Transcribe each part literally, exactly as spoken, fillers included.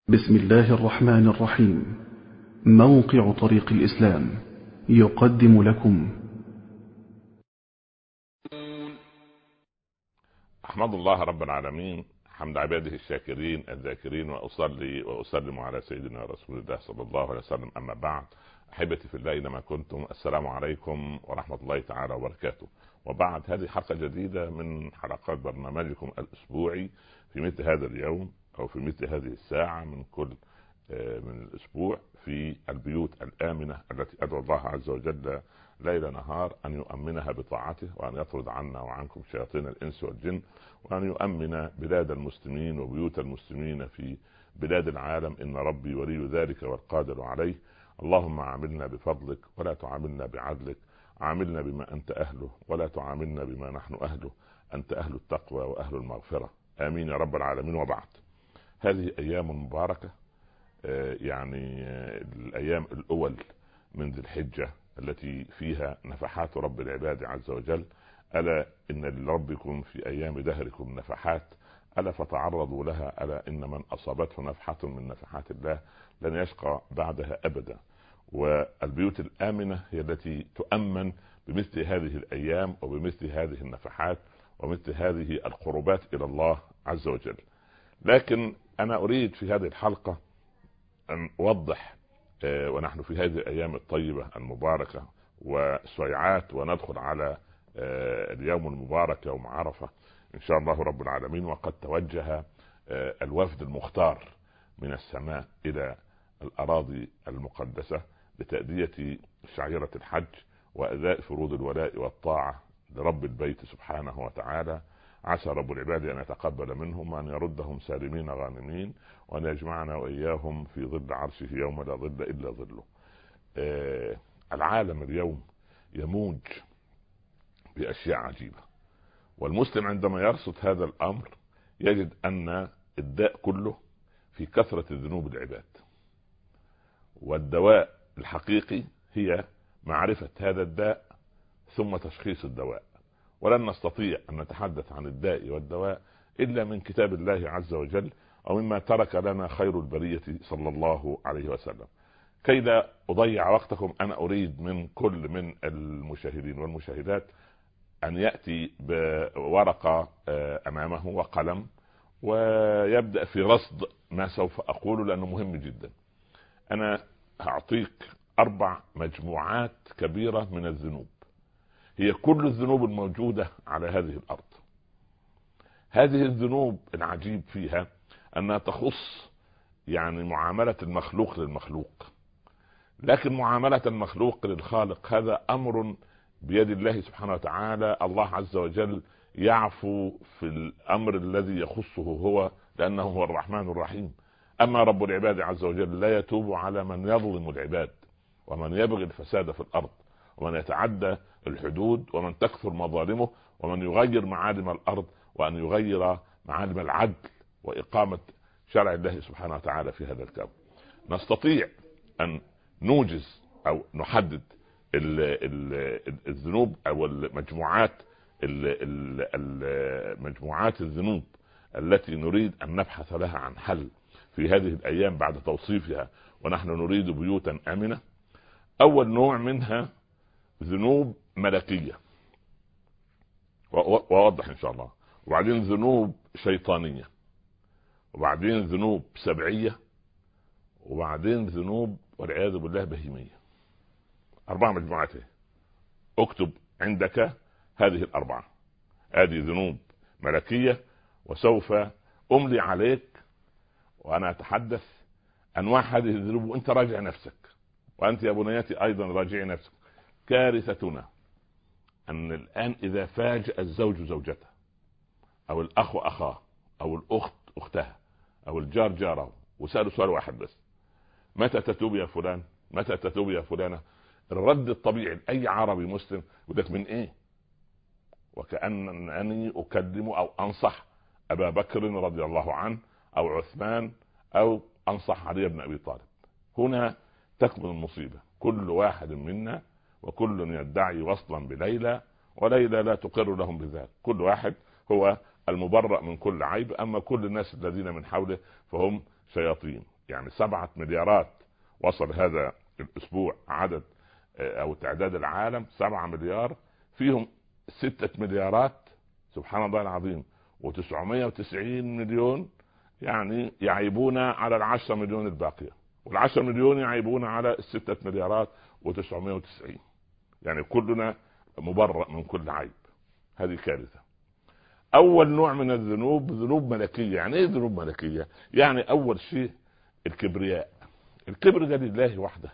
بسم الله الرحمن الرحيم. موقع طريق الإسلام يقدم لكم. أحمد الله رب العالمين حمد عباده الشاكرين الذاكرين، وأصلي وأسلم على سيدنا رسول الله صلى الله عليه وسلم. أما بعد، أحبتي في الله أينما كنتم، السلام عليكم ورحمة الله تعالى وبركاته. وبعد، هذه حلقة جديدة من حلقات برنامجكم الأسبوعي في مثل هذا اليوم أو في مثل هذه الساعة من كل من الأسبوع، في البيوت الآمنة التي أدعو الله عز وجل ليل نهار أن يؤمنها بطاعته، وأن يطرد عنا وعنكم شياطين الإنس والجن، وأن يؤمن بلاد المسلمين وبيوت المسلمين في بلاد العالم. إن ربي ولي ذلك والقادر عليه. اللهم عاملنا بفضلك ولا تعاملنا بعدلك، عاملنا بما أنت أهله ولا تعاملنا بما نحن أهله، أنت أهل التقوى وأهل المغفرة، آمين يا رب العالمين. وبعد، هذه أيام مباركة، يعني الأيام الأول من ذي الحجة التي فيها نفحات رب العباد عز وجل. ألا إن لربكم في أيام دهركم نفحات، ألا فتعرضوا لها. ألا إن من أصابته نفحة من نفحات الله لن يشقى بعدها أبدا. والبيوت الآمنة هي التي تؤمن بمثل هذه الأيام وبمثل هذه النفحات ومثل هذه القربات إلى الله عز وجل. لكن أنا أريد في هذه الحلقة أن أوضح، ونحن في هذه الأيام الطيبة المباركة وسويعات وندخل على اليوم المبارك يوم عرفة إن شاء الله رب العالمين، وقد توجه الوفد المختار من السماء إلى الأراضي المقدسة لتأدية شعيرة الحج وأداء فروض الولاء والطاعة لرب البيت سبحانه وتعالى. عسى رب العباد أن يتقبل منهم وأن يردهم سالمين غانمين، وأن يجمعنا وإياهم في ظل عرشه يوم لا ظل إلا ظله. آه العالم اليوم يموج بأشياء عجيبة، والمسلم عندما يرصد هذا الأمر يجد أن الداء كله في كثرة الذنوب العباد، والدواء الحقيقي هي معرفة هذا الداء ثم تشخيص الدواء. ولن نستطيع أن نتحدث عن الداء والدواء إلا من كتاب الله عز وجل، أو مما ترك لنا خير البرية صلى الله عليه وسلم. كي لا أضيع وقتكم، أنا أريد من كل من المشاهدين والمشاهدات أن يأتي بورقة أمامه وقلم ويبدأ في رصد ما سوف أقوله، لأنه مهم جدا. أنا هعطيك أربع مجموعات كبيرة من الذنوب، هي كل الذنوب الموجودة على هذه الأرض. هذه الذنوب العجيب فيها أنها تخص يعني معاملة المخلوق للمخلوق، لكن معاملة المخلوق للخالق هذا أمر بيد الله سبحانه وتعالى. الله عز وجل يعفو في الأمر الذي يخصه هو، لأنه هو الرحمن الرحيم. أما رب العباد عز وجل لا يتوب على من يظلم العباد، ومن يبغي الفساد في الأرض، ومن يتعدى الحدود، ومن تكثر مظالمه، ومن يغير معالم الأرض، وأن يغير معالم العدل وإقامة شرع الله سبحانه وتعالى في هذا الكون. نستطيع أن نوجز أو نحدد الذنوب أو المجموعات المجموعات الذنوب التي نريد أن نبحث لها عن حل في هذه الأيام بعد توصيفها، ونحن نريد بيوتا آمنة. أول نوع منها ذنوب ملكية، وأوضح إن شاء الله، وبعدين ذنوب شيطانية، وبعدين ذنوب سبعية، وبعدين ذنوب والعياذ بالله بهيمية. أربع مجموعات. اكتب عندك هذه الأربعة. هذه ذنوب ملكية، وسوف أملي عليك وأنا أتحدث أنواع هذه الذنوب، وأنت راجع نفسك، وأنت يا بنياتي أيضا راجع نفسك. كارثتنا أن الآن إذا فاجأ الزوج زوجته، أو الأخ أخاه، أو الأخت أختها، أو الجار جاره، وسألوا سؤال واحد بس: متى تتوب يا فلان؟ متى تتوب يا فلانة؟ الرد الطبيعي لأي عربي مسلم يقول لك: من إيه؟ وكأنني أكلم أو أنصح أبا بكر رضي الله عنه، أو عثمان، أو أنصح علي بن أبي طالب. هنا تكمن المصيبة. كل واحد منا وكل يدعي وصلا بليلى، وليلى لا تقر لهم بذلك. كل واحد هو المبرأ من كل عيب، أما كل الناس الذين من حوله فهم شياطين. يعني سبعة مليارات وصل هذا الاسبوع عدد او تعداد العالم سبعة مليار، فيهم ستة مليارات سبحان الله العظيم وتسعمائة وتسعين مليون يعني يعيبون على العشرة مليون الباقية، والعشرة مليون يعيبون على الستة مليارات وتسعمائة وتسعين، يعني كلنا مبرأ من كل عيب. هذه كارثة. اول نوع من الذنوب ذنوب ملكية. يعني ايه ذنوب ملكية؟ يعني اول شيء الكبرياء. الكبر ده لله وحده.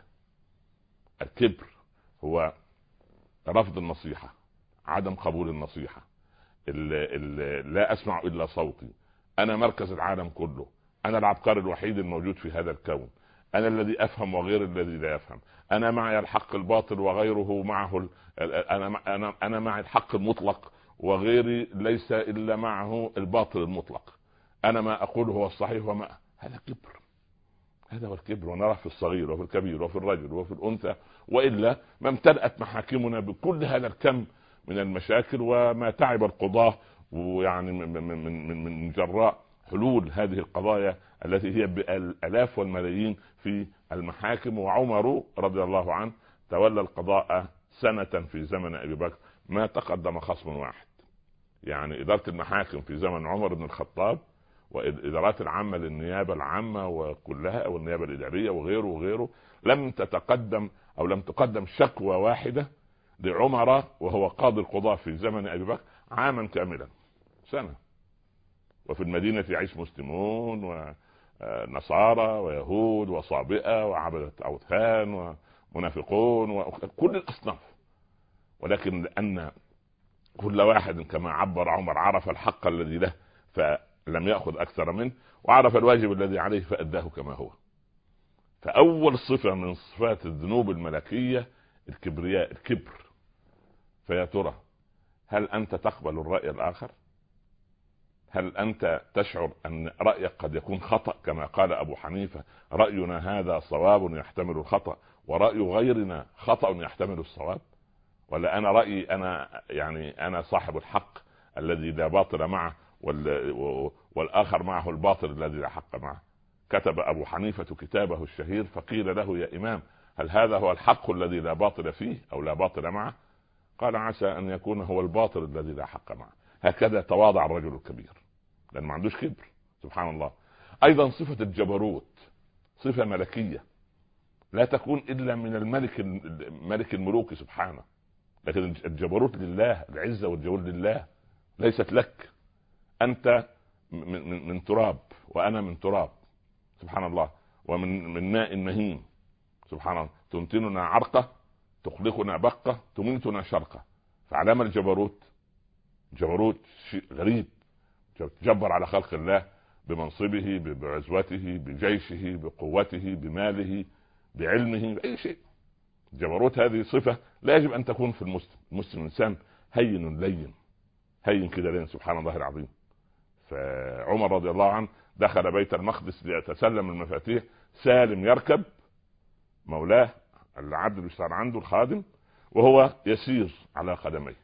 الكبر هو رفض النصيحة، عدم قبول النصيحة، ال ال لا اسمع الا صوتي، انا مركز العالم كله، انا العبقري الوحيد الموجود في هذا الكون، انا الذي افهم وغير الذي لا يفهم، انا معي الحق الباطل وغيره معه ال... انا انا انا معي الحق المطلق وغيري ليس الا معه الباطل المطلق، انا ما اقوله هو الصحيح وما. هذا كبر. هذا هو الكبر، ونراه في الصغير وفي الكبير وفي الرجل وفي الانثى، والا ما امتلأت محاكمنا بكل هذا الكم من المشاكل، وما تعب القضاة ويعني من من من من جراء حلول هذه القضايا التي هي بالالاف والملايين في المحاكم. وعمر رضي الله عنه تولى القضاء سنة في زمن ابي بكر ما تقدم خصم واحد. يعني ادارة المحاكم في زمن عمر بن الخطاب والادارات العامة للنيابة العامة وكلها والنيابة الادارية وغيره وغيره لم تتقدم او لم تقدم شكوى واحدة لعمر وهو قاضي القضاء في زمن ابي بكر عاما كاملا، سنة. وفي المدينة يعيش مسلمون ونصارى ويهود وصابئة وعبدة اوثان ومنافقون وكل الاصناف، ولكن لان كل واحد كما عبر عمر عرف الحق الذي له فلم يأخذ اكثر منه، وعرف الواجب الذي عليه فأداه كما هو. فاول صفة من صفات الذنوب الملكية الكبرياء، الكبر. فيا ترى هل انت تقبل الرأي الاخر؟ هل انت تشعر ان رأيك قد يكون خطأ كما قال ابو حنيفة رأينا هذا صواب يحتمل الخطأ ورأي غيرنا خطأ يحتمل الصواب؟ ولا انا رأيي انا يعني انا صاحب الحق الذي لا باطل معه والاخر معه الباطل الذي لا حق معه؟ كتب ابو حنيفة كتابه الشهير فقيل له يا امام هل هذا هو الحق الذي لا باطل فيه او لا باطل معه؟ قال عسى ان يكون هو الباطل الذي لا حق معه. هكذا تواضع الرجل الكبير لان ما عندوش كبر سبحان الله. ايضا صفة الجبروت صفة ملكية لا تكون الا من الملك ملك الملوك سبحانه، لكن الجبروت لله، العزة والجبروت لله ليست لك. انت من, من, من تراب وانا من تراب سبحان الله، ومن من ماء مهين سبحان الله، تنتننا عرقة تخلقنا بقة تميتنا شرقة. فعلامة الجبروت جبروت شيء غريب، جبر على خلق الله بمنصبه بعزوته بجيشه بقوته بماله بعلمه بأي شيء. جبروت هذه صفة لا يجب أن تكون في المسلم. المسلم إنسان هين لين، هين كده لين سبحان الله العظيم. فعمر رضي الله عنه دخل بيت المقدس ليتسلم المفاتيح، سالم يركب مولاه العبد بيشتغل عنده الخادم وهو يسير على قدميه.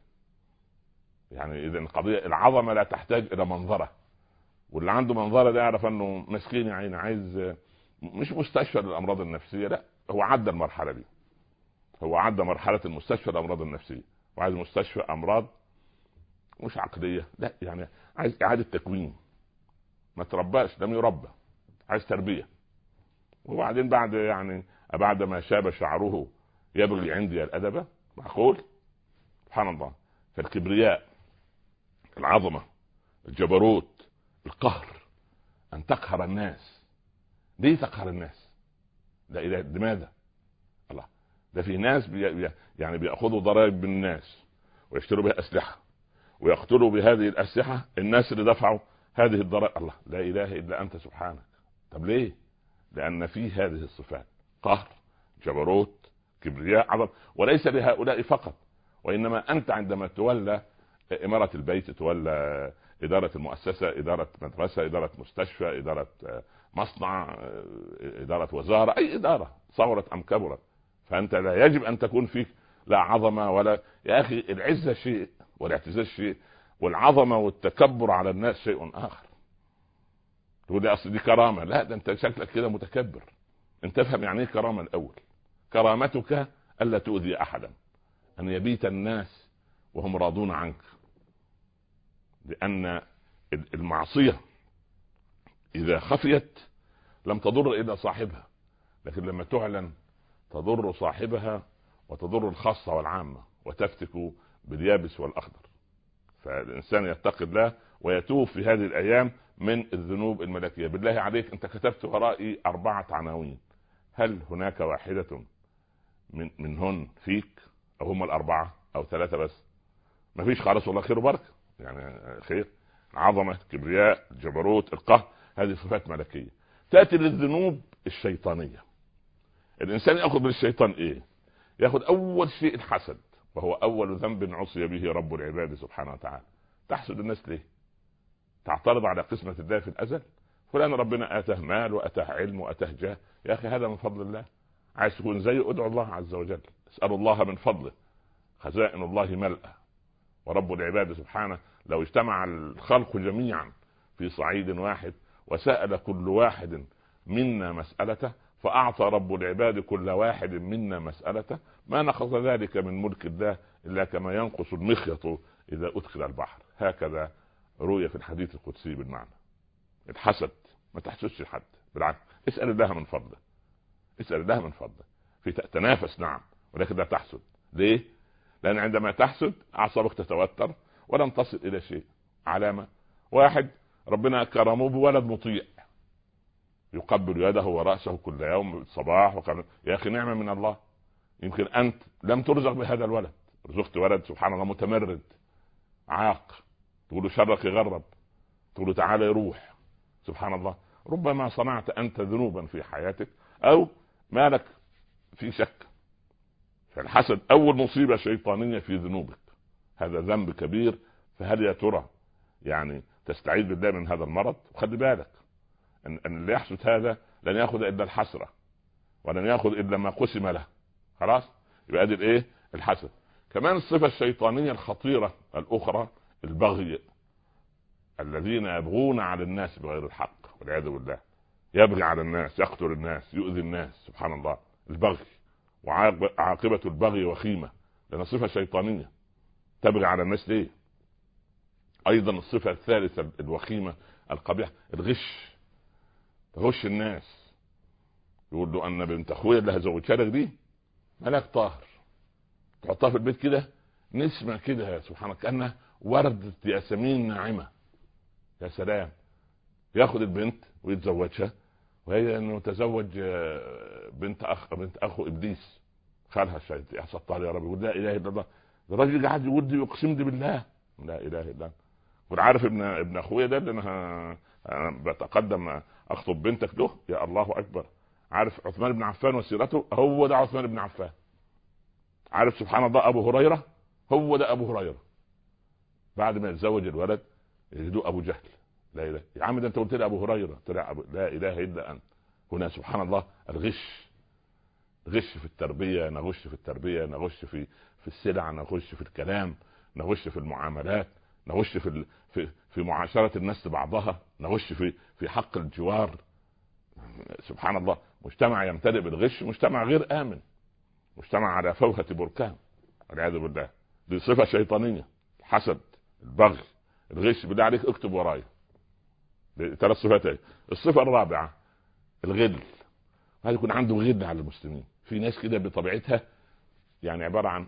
يعني اذا القضيه العظمه لا تحتاج الى منظره، واللي عنده منظره ده يعرف انه مسكين يا عيني عايز مش مستشفى للامراض النفسيه، لا هو عدى المرحله دي، هو عدى مرحله المستشفى للامراض النفسيه وعايز مستشفى امراض مش عقليه، لا يعني عايز اعاده تكوين، ما ترباش لم يربى، عايز تربيه. وبعدين بعد يعني بعد ما شاب شعره يبغي عندي الادب، معقول سبحان الله. فالكبرياء، العظمه، الجبروت، القهر، ان تقهر الناس. ليه تقهر الناس؟ لا اله لماذا؟ الله، ده في ناس بي يعني بياخذوا ضرائب من الناس ويشتروا بها اسلحه ويقتلوا بهذه الاسلحه الناس اللي دفعوا هذه الضرائب. الله، لا اله الا انت سبحانك. طب ليه؟ لان في هذه الصفات قهر جبروت كبرياء عظم، وليس لهؤلاء فقط، وانما انت عندما تولى امارة البيت، تولى ادارة المؤسسة، ادارة مدرسة، ادارة مستشفى، ادارة مصنع، ادارة وزارة، اي ادارة صغرت ام كبرت، فانت لا يجب ان تكون فيك لا عظمة ولا يا اخي. العزة شيء والاعتزاز شيء، والعظمة والتكبر على الناس شيء اخر. تقول لي اصل دي كرامه. لا، ده انت شكلك كده متكبر. انت افهم يعني ايه كرامه الاول. كرامتك الا تؤذي احدا، ان يبيت الناس وهم راضون عنك. لان المعصيه اذا خفيت لم تضر الا صاحبها، لكن لما تعلن تضر صاحبها وتضر الخاصه والعامه، وتفتك باليابس والاخضر. فالانسان يتقي الله ويتوب في هذه الايام من الذنوب الملكيه. بالله عليك، انت كتبت ورائي اربعه عناوين، هل هناك واحده من منهن فيك؟ او هم الاربعه او ثلاثه بس؟ ما فيش خالص، والله خير وبركه. يعني خير، عظمه، كبرياء، جبروت، القهر، هذه صفات ملكيه. تاتي للذنوب الشيطانيه. الانسان ياخذ من الشيطان ايه؟ ياخذ اول شيء الحسد، وهو اول ذنب عصي به رب العباد سبحانه وتعالى. تحسد الناس ليه؟ تعترض على قسمه الله في الازل؟ فلان ربنا اتاه مال واتاه علم واتاه جاه، يا اخي هذا من فضل الله. عايز تكون زيه؟ ادعو الله عز وجل، اسال الله من فضله. خزائن الله ملأى، ورب العباد سبحانه لو اجتمع الخلق جميعا في صعيد واحد وسأل كل واحد منا مسألته، فأعطى رب العباد كل واحد منا مسألته، ما نقص ذلك من ملك الله إلا كما ينقص المخيط إذا أدخل البحر. هكذا رؤية في الحديث القدسي بالمعنى. الحسد ما تحسدش حد، بالعكس اسأل الله من فضله، اسأل الله من فضله. في تنافس نعم، ولكن لا تحسد. ليه؟ لأن عندما تحسد أعصابك تتوتر ولن تصل إلى شيء. علامة واحد ربنا كرمه بولد مطيع يقبل يده ورأسه كل يوم الصباح وقبل. يا أخي نعمة من الله. يمكن أنت لم ترزق بهذا الولد، رزقت ولد سبحان الله متمرد عاق، تقول له شرك يغرب، تقول له تعالى يروح. سبحان الله، ربما صنعت أنت ذنوبا في حياتك أو مالك في شك. فالحسد أول مصيبة شيطانية في ذنوبك، هذا ذنب كبير. فهل يا ترى يعني تستعيذ بالله من هذا المرض؟ وخلي بالك أن اللي يحسد هذا لن يأخذ إلا الحسرة، ولن يأخذ إلا ما قسم له. خلاص، يبقى هذه الإيه؟ الحسد. كمان الصفة الشيطانية الخطيرة الأخرى البغي، الذين يبغون على الناس بغير الحق والعياذ بالله. يبغي على الناس، يقتل الناس، يؤذي الناس. سبحان الله، البغي. وعاقبة البغي وخيمة، لأن صفة شيطانية. تبغي على الناس ليه؟ أيضا الصفة الثالثة الوخيمة القبيحة الغش. تغش الناس، يقول له أن بنت أخويا اللي هزوجها لك دي ملاك طاهر، تحطها في البيت كده نسمة كده سبحانك كأنها وردة ياسمين ناعمة. يا سلام، ياخد البنت ويتزوجها، وهي انه تزوج بنت اخ بنت اخو ابليس خالها الشيطان. يا ستار يا رب، يقول لا اله الا الله. الراجل قاعد يقول لي يقسم لي بالله لا اله الا الله. قل عارف ابن ابن اخويا ده اللي انا بتقدم اخطب بنتك له؟ يا الله اكبر. عارف عثمان بن عفان وسيرته؟ هو ده عثمان بن عفان. عارف سبحان الله ابو هريره؟ هو ده ابو هريره. بعد ما يتزوج الولد يجدوا ابو جهل. لا اله يا عم، ده انت قلت لي ابو هريره، طلع أبو... لا اله الا انت. هنا سبحان الله الغش. غش في التربيه، نغش في التربيه، نغش في في السلع، نغش في الكلام، نغش في المعاملات، نغش في ال... في في معاشره الناس بعضها، نغش في في حق الجوار. سبحان الله، مجتمع يمتلئ بالغش مجتمع غير امن، مجتمع على فوهة بركان والعياذ بالله. دي صفه شيطانيه، الحسد، البغي، الغش. بالله عليك اكتب ورايا ثلاث صفات. الصفه الرابعه الغل. هذا يكون عنده غل على المسلمين. في ناس كده بطبيعتها يعني عباره عن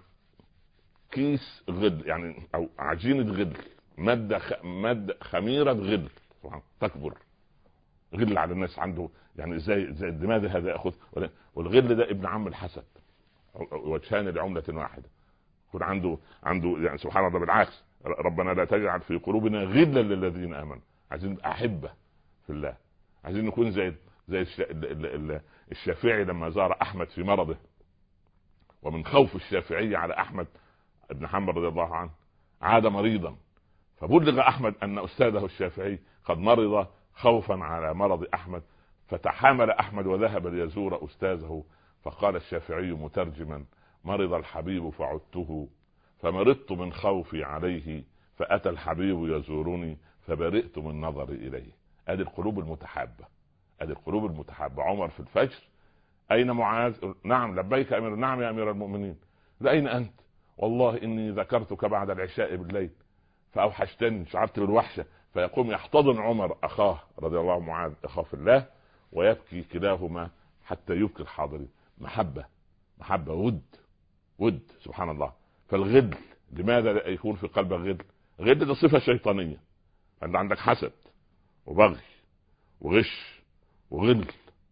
كيس غل، يعني او عجينه غل، ماده خ... ماده خميره غل تكبر. غل على الناس عنده، يعني ازاي زي الدماغ هذا ياخذ. والغل ده ابن عم الحسد، وجهان لعمله واحده. يكون عنده عنده يعني سبحان الله. بالعكس، ربنا لا تجعل في قلوبنا غلا للذين امنوا. عايزين احبه في الله، عايزين نكون زي زي الشافعي لما زار احمد في مرضه، ومن خوف الشافعي على احمد بن حنبل رضي الله عنه عاد مريضا، فبلغ احمد ان استاذه الشافعي قد مرض خوفا على مرض احمد، فتحامل احمد وذهب ليزور استاذه. فقال الشافعي مترجما: مرض الحبيب فعدته، فمرضت من خوفي عليه، فاتى الحبيب يزورني، فبرئت من نظري اليه. ادي القلوب المتحابه، ادي القلوب المتحابه. عمر في الفجر: اين معاذ؟ نعم لبيك امير. نعم يا امير المؤمنين. اين انت؟ والله اني ذكرتك بعد العشاء بالليل فاوحشتني، شعرت بالوحشه. فيقوم يحتضن عمر اخاه رضي الله عنه معاذ اخاه في الله، ويبكي كلاهما حتى يبكي الحاضرين. محبه، محبه، ود، ود، سبحان الله. فالغل، لماذا لا يكون في قلبك غل؟ غل دي صفه شيطانيه. انت عندك حسد وبغي وغش وغل،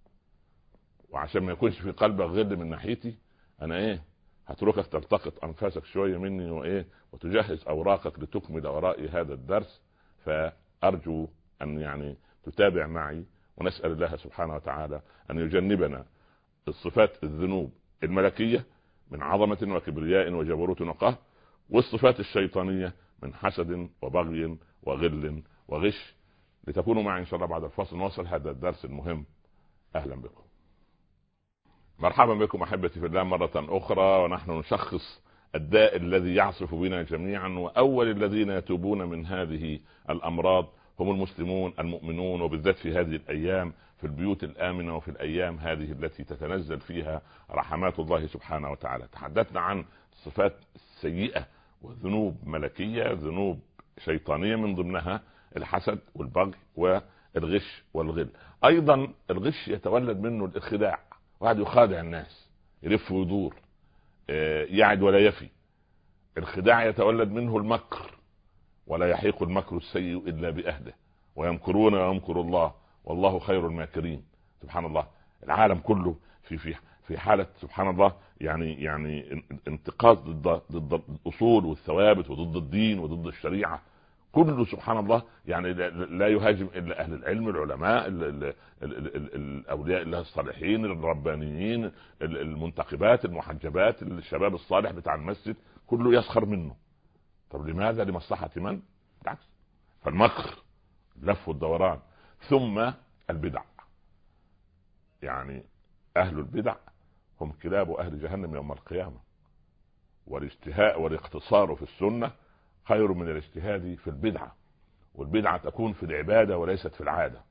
وعشان ما يكونش في قلبك غل من ناحيتي انا ايه هتركك تلتقط انفاسك شويه مني وايه وتجهز اوراقك لتكمل ورائي هذا الدرس. فارجو ان يعني تتابع معي، ونسال الله سبحانه وتعالى ان يجنبنا الصفات الذنوب الملكيه من عظمه وكبرياء وجبروت وقهر، والصفات الشيطانيه من حسد وبغي وغل وغش. لتكونوا معي ان شاء الله بعد الفصل نواصل هذا الدرس المهم. اهلا بكم، مرحبا بكم احبتي في الله مره اخرى، ونحن نشخص الداء الذي يعصف بنا جميعا. واول الذين يتوبون من هذه الامراض هم المسلمون المؤمنون، وبالذات في هذه الايام في البيوت الامنه وفي الايام هذه التي تتنزل فيها رحمات الله سبحانه وتعالى. تحدثنا عن صفات سيئه وذنوب ملكيه، ذنوب شيطانيه من ضمنها الحسد والبغي والغش والغل. ايضا الغش يتولد منه الخداع، واحد يخادع الناس، يلف ويدور، يعد ولا يفي. الخداع يتولد منه المكر، ولا يحيق المكر السيء الا باهله، ويمكرون ويمكر الله والله خير الماكرين. سبحان الله. العالم كله في في في حاله سبحان الله يعني يعني انتقاص ضد ضد الاصول والثوابت وضد الدين وضد الشريعه. كله سبحان الله يعني لا يهاجم الا اهل العلم، العلماء، الاولياء الله الصالحين الربانيين، المنتقبات المحجبات، الشباب الصالح بتاع المسجد، كله يسخر منه. طب لماذا؟ لمصلحه من؟ بالعكس. فالمكر، لف والدوران. ثم البدع، يعني اهل البدع هم كلاب اهل جهنم يوم القيامه. والاجتهاء والاقتصار في السنه خير من الاجتهاد في البدعه، والبدعه تكون في العباده وليست في العاده.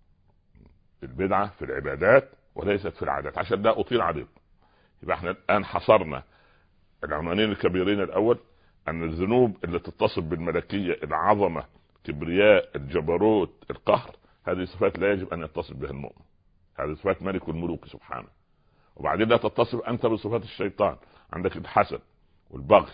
البدعه في العبادات وليست في العادات. عشان لا اطيل عليكم، يبقى احنا الان حصرنا العنوانين الكبيرين. الاول ان الذنوب اللي تتصف بالملكيه، العظمه، كبرياء، الجبروت، القهر، هذه صفات لا يجب ان يتصف بها المؤمن. هذه صفات ملك الملوك سبحانه. وبعدين لا تتصف انت بصفات الشيطان. عندك الحسد والبغي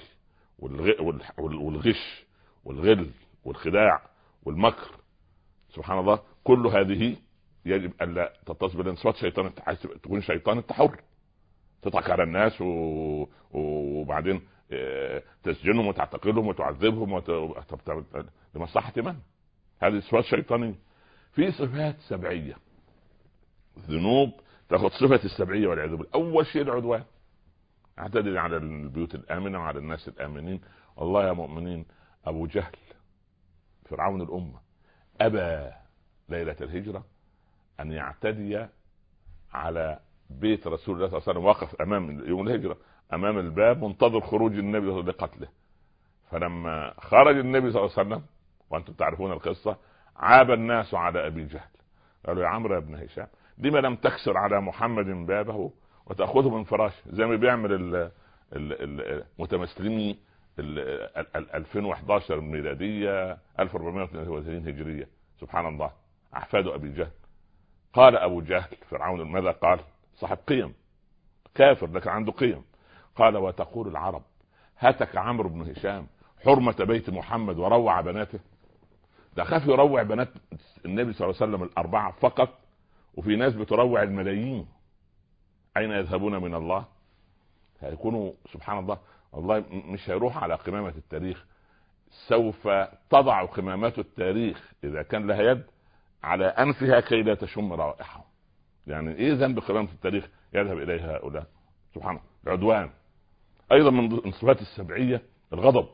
والغش والغل والخداع والمكر. سبحان الله. كل هذه يجب ان لا تتصف بصفات شيطان. انت عايز تكون شيطان انت حر، تضحك على الناس و... وبعدين تسجنهم وتعتقلهم وتعذبهم وت... لمصلحة من؟ هذه صفات شيطانية. في صفات سبعية، ذنوب تاخذ صفة السبعية والعياذ بالله. أول شيء العدوان، اعتدل على البيوت الآمنة وعلى الناس الآمنين. والله يا مؤمنين، أبو جهل فرعون الأمة أبى ليلة الهجرة أن يعتدي على بيت رسول الله صلى الله عليه وسلم. واقف أمام يوم الهجرة أمام الباب منتظر خروج النبي لقتله. فلما خرج النبي صلى الله عليه وسلم، وأنتم تعرفون القصة، عاب الناس على أبي جهل. قالوا يا عمرو بن هشام لما لم تكسر على محمد بابه وتأخذه من فراشه زي ما بيعمل المتمثلين ألفين وإحدى عشر ميلادية ألف وأربعمائة واثنين وثلاثين هجرية. سبحان الله. أحفاد أبي جهل. قال أبو جهل فرعون ماذا قال؟ صاحب قيم، كافر لكن عنده قيم. قال وتقول العرب هتك عمرو بن هشام حرمة بيت محمد وروع بناته. ده خاف يروع بنات النبي صلى الله عليه وسلم الأربعة فقط، وفي ناس بتروع الملايين. أين يذهبون من الله؟ هيكونوا سبحان الله. والله مش هيروح على قمامة التاريخ، سوف تضع قمامات التاريخ إذا كان لها يد على أنفها كي لا تشم روائحهم. يعني إيه ذنب قمامة التاريخ يذهب إليها هؤلاء؟ سبحان الله. العدوان أيضا من صفات السبعية. الغضب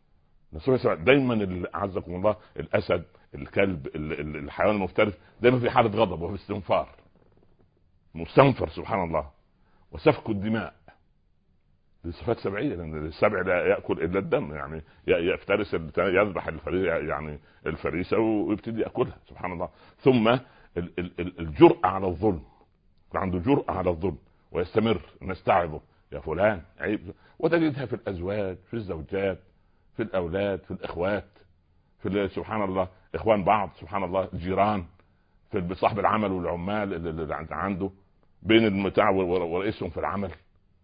دايما عزكم الله. الأسد، الكلب، الحيوان المفترس دايما في حالة غضب وفي استنفار، مستنفر سبحان الله. وسفك الدماء، دي صفات سبعيه، لان السبع لا ياكل الا الدم، يعني يفترس يذبح يعني الفريسه ويبتدي ياكلها سبحان الله. ثم الجرأة على الظلم، عنده جرأة على الظلم ويستمر، نستعظه يا فلان عيب. وتجدها في الازواج، في الزوجات، في الاولاد، في الاخوات، في سبحان الله اخوان بعض، سبحان الله الجيران، في صاحب العمل والعمال اللي عنده، بين المتاع ورئيسهم في العمل.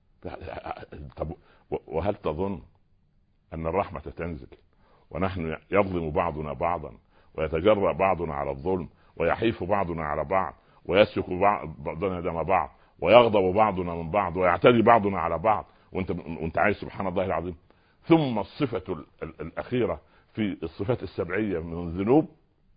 طب وهل تظن ان الرحمة تنزل ونحن يظلم بعضنا بعضا ويتجرأ بعضنا على الظلم ويحيف بعضنا على بعض ويسفك بعضنا دم بعض ويغضب بعضنا من بعض ويعتدي بعضنا على بعض وانت وانت عايز سبحان الله العظيم. ثم الصفة الأخيرة في الصفات السبعية من الذنوب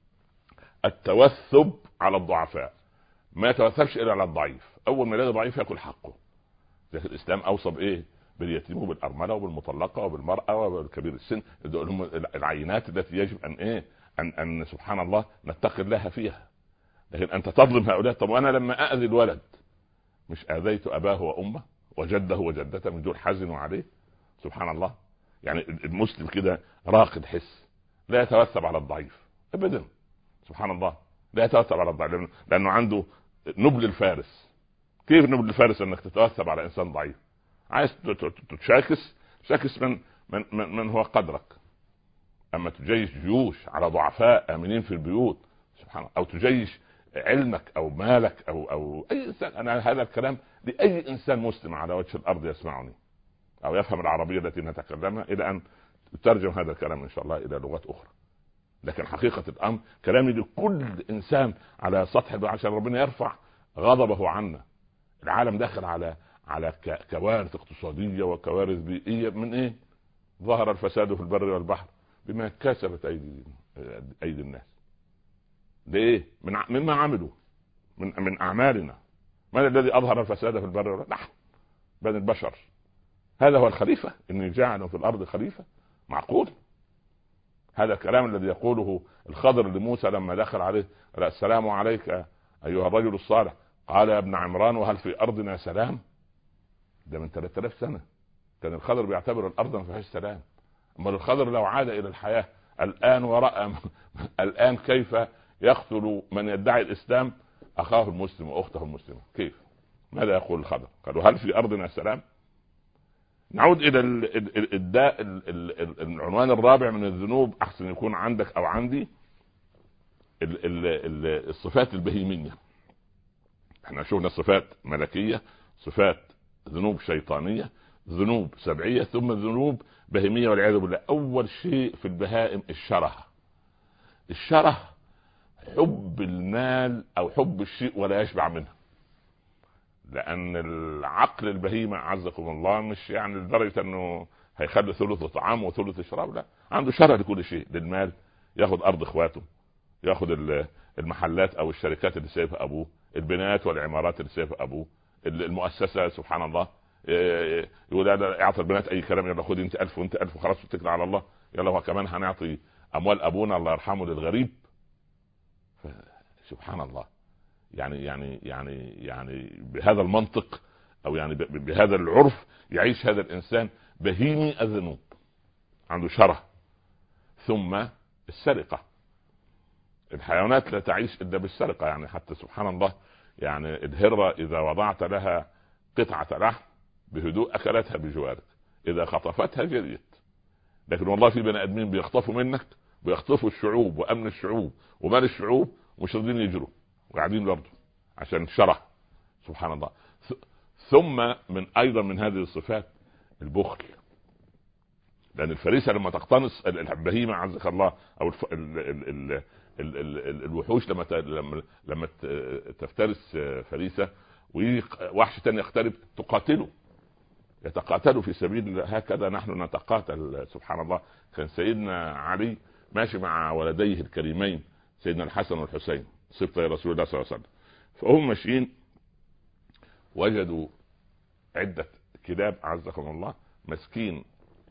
التوثب على الضعفاء، ما يتوثبش إلا على الضعيف، أول ما يلاقي ضعيف يأكل حقه. لكن الإسلام أوصى بإيه؟ باليتيم وبالأرملة وبالمطلقة وبالمرأة وبالكبير السن، دول هم العينات التي يجب أن إيه أن أن سبحان الله نتقي الله فيها. لكن أنت تظلم هؤلاء. طب وأنا لما أأذي الولد مش آذيت أباه وأمه وجده وجدته من دون حزن عليه؟ سبحان الله. يعني المسلم كده راقد حس، لا يتوثب على الضعيف أبدا سبحان الله، لا يتوثب على الضعيف، لأنه عنده نبل الفارس. كيف نبل الفارس؟ أنك تتوثب على إنسان ضعيف. عايز تشاكس شاكس من من من, من هو قدرك. أما تجيش جيوش على ضعفاء آمنين في البيوت سبحان الله، أو تجيش علمك أو مالك أو أو أي إنسان. أنا هذا الكلام لأي إنسان مسلم على وجه الأرض يسمعني أو يفهم العربية التي نتكلمها، إلى أن تترجم هذا الكلام إن شاء الله إلى لغات أخرى. لكن حقيقة الأمر كلامي لكل إنسان على سطح، عشان ربنا يرفع غضبه عنا. العالم داخل على على كوارث اقتصادية وكوارث بيئية. من إيه؟ ظهر الفساد في البر والبحر بما كسبت أيدي أيدي الناس. ليه؟ من مما عملوا من من أعمالنا. من الذي أظهر الفساد في البر والبحر؟ نحن بني البشر. هذا هو الخليفة، إني جاعل في الأرض خليفة. معقول؟ هذا الكلام الذي يقوله الخضر لموسى لما دخل عليه: السلام عليك أيها الرجل الصالح، قال يا ابن عمران وهل في أرضنا سلام؟ ده من ثلاثة آلاف سنة كان الخضر بيعتبر الأرض ما فيهاش سلام. أما الخضر لو عاد إلى الحياة الآن ورأى الآن كيف يقتل من يدعي الإسلام أخاه المسلم وأخته المسلمة، كيف؟ ماذا يقول الخضر؟ قالوا هل في أرضنا سلام؟ نعود إلى الداء العنوان الرابع من الذنوب، أحسن يكون عندك أو عندي، الصفات البهيمية. احنا شوفنا صفات ملكية، صفات ذنوب شيطانية، ذنوب سبعية، ثم ذنوب بهيمية والعياذ بالله. أول شيء في البهائم الشره. الشره حب المال أو حب الشيء ولا يشبع منه. لأن العقل البهيمة عزكم الله مش يعني لدرجة أنه هيخلي ثلث طعام وثلث شراب، لا، عنده شره لكل شيء، للمال، ياخد أرض إخواته، ياخد المحلات أو الشركات اللي سايبها أبوه، البنايات والعمارات اللي سايبها أبوه، المؤسسة سبحان الله، يقول هذا اعطي البنات أي كلام، يلا خد أنت ألف وأنت ألف وخلاص واتكل على الله، يلا هو كمان هنعطي أموال أبونا الله يرحمه للغريب. سبحان الله. يعني يعني يعني يعني بهذا المنطق او يعني بهذا العرف يعيش هذا الانسان بهيمي الذنوب، عنده شره. ثم السرقه. الحيوانات لا تعيش الا بالسرقه، يعني حتى سبحان الله يعني الهره اذا وضعت لها قطعه لحم بهدوء اكلتها بجوارك، اذا خطفتها جريت. لكن والله في بني ادمين بيخطفوا منك، بيخطفوا الشعوب وامن الشعوب ومال الشعوب ومش راضيين يجروا وقاعدين برضه عشان شره. سبحان الله. ثم من ايضا من هذه الصفات البخل. لان الفريسه لما تقتنص البهيمه عزك الله او الف... ال... ال... ال... ال... ال... الوحوش لما ت... لما لما تفترس فريسه ووحش تاني يقترب تقاتله، يتقاتلوا في سبيل الله. هكذا نحن نتقاتل سبحان الله. كان سيدنا علي ماشي مع ولديه الكريمين سيدنا الحسن والحسين صفة رسول الله صلى الله عليه وسلم، فهم ماشيين وجدوا عدة كلاب عزكم الله مسكين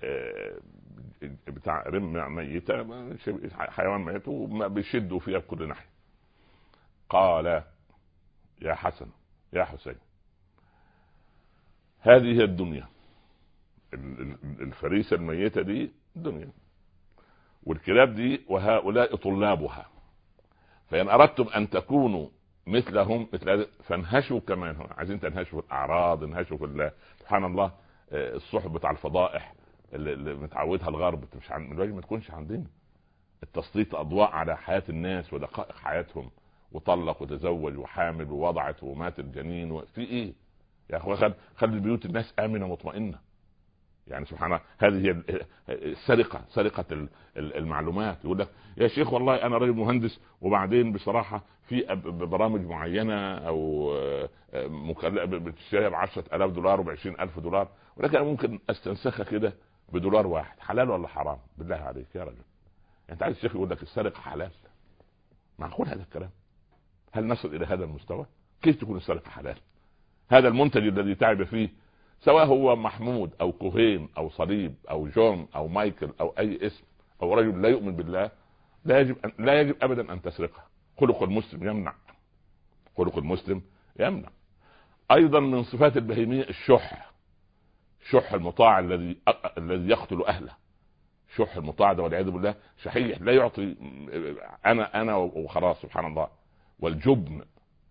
بتاع رم ميتة، حيوان ميت وما بيشدوا فيها بكل ناحية. قال يا حسن يا حسين هذه هي الدنيا الفريسة الميتة دي الدنيا، والكلاب دي وهؤلاء طلابها، فإن أردتم أن تكونوا مثلهم مثل فانهشوا كمان هم عايزين تنهشوا في الأعراض، انهشوا في الله. سبحان الله، الصحبة بتاع الفضائح اللي متعودها الغرب مش عن الواجب ما تكونش عندنا. التسليط أضواء على حياة الناس ودقائق حياتهم، وطلق وتزوج وحامل ووضعت ومات الجنين وفي ايه يا اخوة، خل خلي بيوت الناس آمنة مطمئنة. يعني سبحان الله، هذه هي السرقة، سرقة المعلومات. يقول لك يا شيخ والله أنا رجل مهندس، وبعدين بصراحة في برامج معينة أو بتشتريها بعشرة آلاف دولار وبعشرين ألف دولار، ولكن أنا ممكن أستنسخها كده بدولار واحد. حلال ولا حرام؟ بالله عليك يا رجل، أنت عايز الشيخ يقول لك السرقة حلال؟ معقول هذا الكلام؟ هل نصل إلى هذا المستوى؟ كيف تكون السرقة حلال؟ هذا المنتج الذي تعب فيه، سواء هو محمود أو كوهين أو صليب أو جون أو مايكل أو أي اسم أو رجل لا يؤمن بالله، لا يجب أن لا يجب أبدا أن تسرقه. خلق المسلم يمنع، خلق المسلم يمنع. أيضا من صفات البهيمية الشح، شح المطاع الذي الذي يقتل أهله. شح المطاع ده والعياذ بالله شحيح، لا يعطي أنا أنا وخلاص. سبحان الله. والجبن،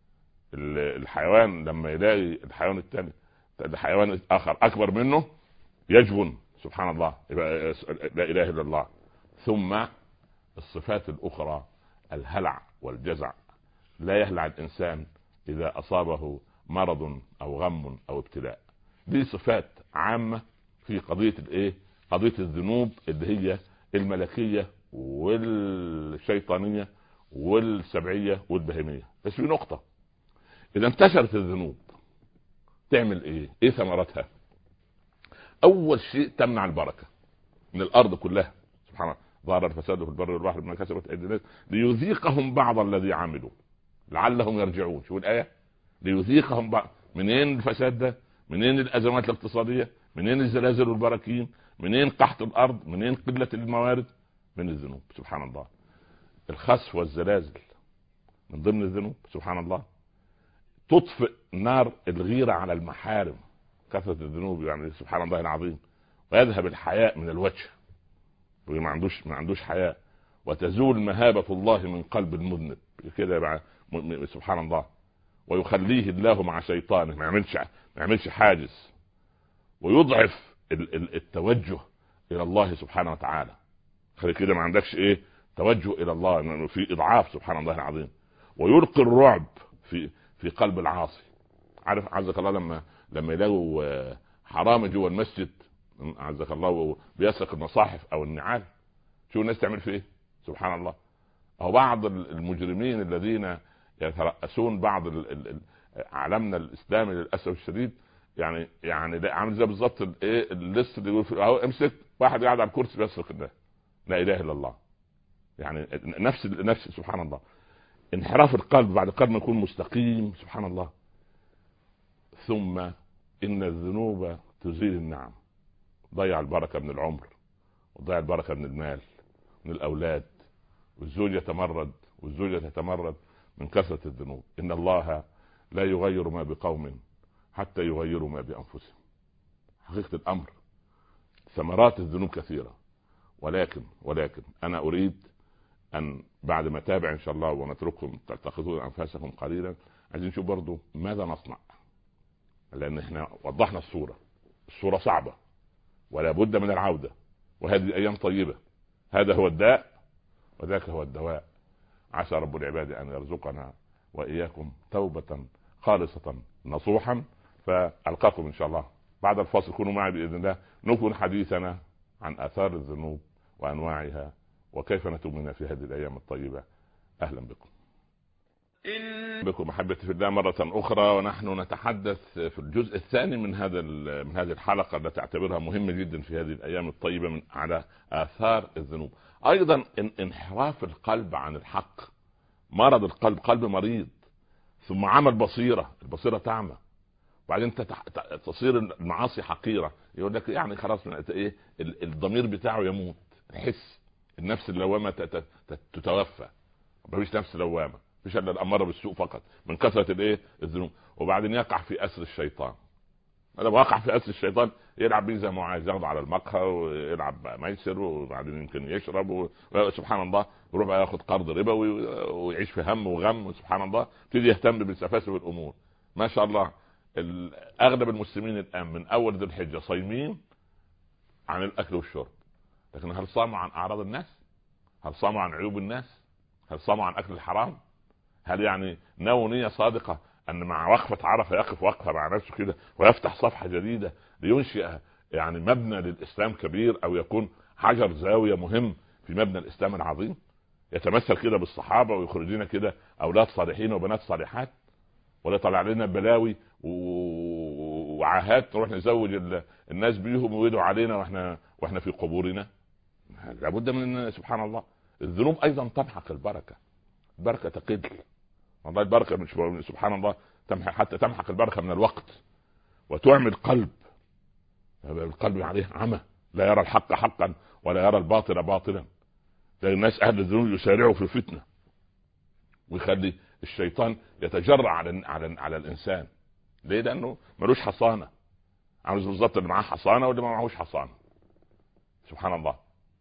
الحيوان لما يلاقي الحيوان الثاني الحيوان آخر أكبر منه يجبن. سبحان الله، يبقى لا إله إلا الله. ثم الصفات الأخرى الهلع والجزع. لا يهلع الإنسان إذا أصابه مرض أو غم أو ابتلاء. دي صفات عامة في قضية الإيه؟ قضية الذنوب اللي هي الملكية والشيطانية والسبعية والبهيمية. بس في نقطة، إذا انتشرت الذنوب تعمل إيه؟ إيه ثمرتها؟ أول شيء تمنع البركة من الأرض كلها. سبحان الله، ظهر الفساد في البر والبحر بما كسبت أيدي الناس ليذيقهم بعض الذي عملوا لعلهم يرجعون. شو الآية؟ ليذيقهم بعض. منين الفساد ده؟ منين الأزمات الاقتصادية؟ منين الزلازل والبراكين؟ منين قحط الأرض؟ منين قلة الموارد؟ من الذنوب. سبحان الله. الخسف والزلازل من ضمن الذنوب. سبحان الله. تطفئ نار الغيرة على المحارم، كثرة الذنوب يعني. سبحان الله العظيم. ويذهب الحياء من الوجه، ما عندوش ما عندوش حياء. وتزول مهابة الله من قلب المذنب كده بقى. سبحان الله. ويخليه الله مع شيطانه، ما يعملش ما يعملش حاجز. ويضعف التوجه الى الله سبحانه وتعالى. خلي كده ما عندكش ايه توجه الى الله، في اضعاف. سبحان الله العظيم. ويلقي الرعب في في قلب العاصي. عارف عزك الله لما لما يلاقوا حرامي جوه المسجد عزك الله بيسرق المصاحف او النعال، شو الناس تعمل فيه؟ سبحان الله. او بعض المجرمين الذين يترأسون بعض عالمنا الاسلامي للاسف الشديد، يعني يعني عامل زي بالظبط الايه اللص اللي يقول اهو امسك واحد قاعد على الكرسي بيسرق الناس. لا اله الا الله. يعني نفس نفس سبحان الله. انحراف القلب بعد قلب ما يكون مستقيم. سبحان الله. ثم ان الذنوب تزيل النعم. ضيع البركه من العمر، وضيع البركه من المال، من الاولاد، والزوج يتمرد والزوجه تتمرد من كثره الذنوب. ان الله لا يغير ما بقوم حتى يغيروا ما بانفسهم. حقيقه الامر ثمرات الذنوب كثيره، ولكن ولكن انا اريد ان بعد ما تابع ان شاء الله ونترككم تتخذون انفاسكم قليلا، عايزين نشوف برضو ماذا نصنع. لان احنا وضحنا الصوره، الصوره صعبه ولا بد من العوده، وهذه ايام طيبه. هذا هو الداء وذاك هو الدواء. عسى رب العباد ان يرزقنا واياكم توبه خالصه نصوحا. فالقاكم ان شاء الله بعد الفاصل. كونوا معي باذن الله، نكون حديثنا عن اثار الذنوب وانواعها وكيف نتوب منها في هذه الايام الطيبه. اهلا بكم بكم محبتي في الله مرة أخرى، ونحن نتحدث في الجزء الثاني من هذا من هذه الحلقة التي أعتبرها مهمة جدا في هذه الأيام الطيبة، من على آثار الذنوب. أيضا انحراف القلب عن الحق، مرض القلب، قلب مريض، ثم عمل بصيرة، البصيرة تعمى، وبعدين تصير المعاصي حقيرة. يقول لك يعني خلاص من إيه الضمير بتاعه يموت، الحس النفس اللوامة تتوفى، مفيش نفس لوامة، مفيش الا الاماره بالسوء فقط من كثره الايه الذنوب. وبعدين يقع في اسر الشيطان، هذا واقع في أسر الشيطان، يلعب بيه زي ما هو عايز، ياخده على المقهى ويلعب ميسر وبعدين يمكن يشرب وسبحان الله يروح بقى ياخد قرض ربوي ويعيش في هم وغم، وسبحان الله يبتدي يهتم بالسفاسف الامور. ما شاء الله اغلب المسلمين الان من اول ذي الحجه صايمين عن الاكل والشرب، لكن هل صاموا عن اعراض الناس؟ هل صاموا عن عيوب الناس؟ هل صاموا عن اكل الحرام؟ هل يعني نووا نية صادقة ان مع وقفة عرفة يقف وقفة مع نفسه كده ويفتح صفحة جديدة لينشئ يعني مبنى للاسلام كبير، او يكون حجر زاوية مهم في مبنى الاسلام العظيم، يتمثل كده بالصحابة ويخرج لنا كده اولاد صالحين وبنات صالحات، ولا طلع لنا بلاوي وعاهات نروح نزوج الناس بيهم ويدعوا علينا واحنا واحنا في قبورنا؟ لابد من سبحان الله. الذنوب ايضا تمحق البركة، البركة تقل والله، البركة مش سبحان الله تمحق، حتى تمحق البركة من الوقت وتعمل قلب، القلب عليه عمى لا يرى الحق حقا ولا يرى الباطل باطلا. الناس اهل الذنوب يسارعوا في الفتنة ويخلي الشيطان يتجرع على على على الانسان. ليه؟ لانه ملوش حصانة، عاوز بالظبط اللي معاه حصانة واللي ما معهوش حصانة، سبحان الله.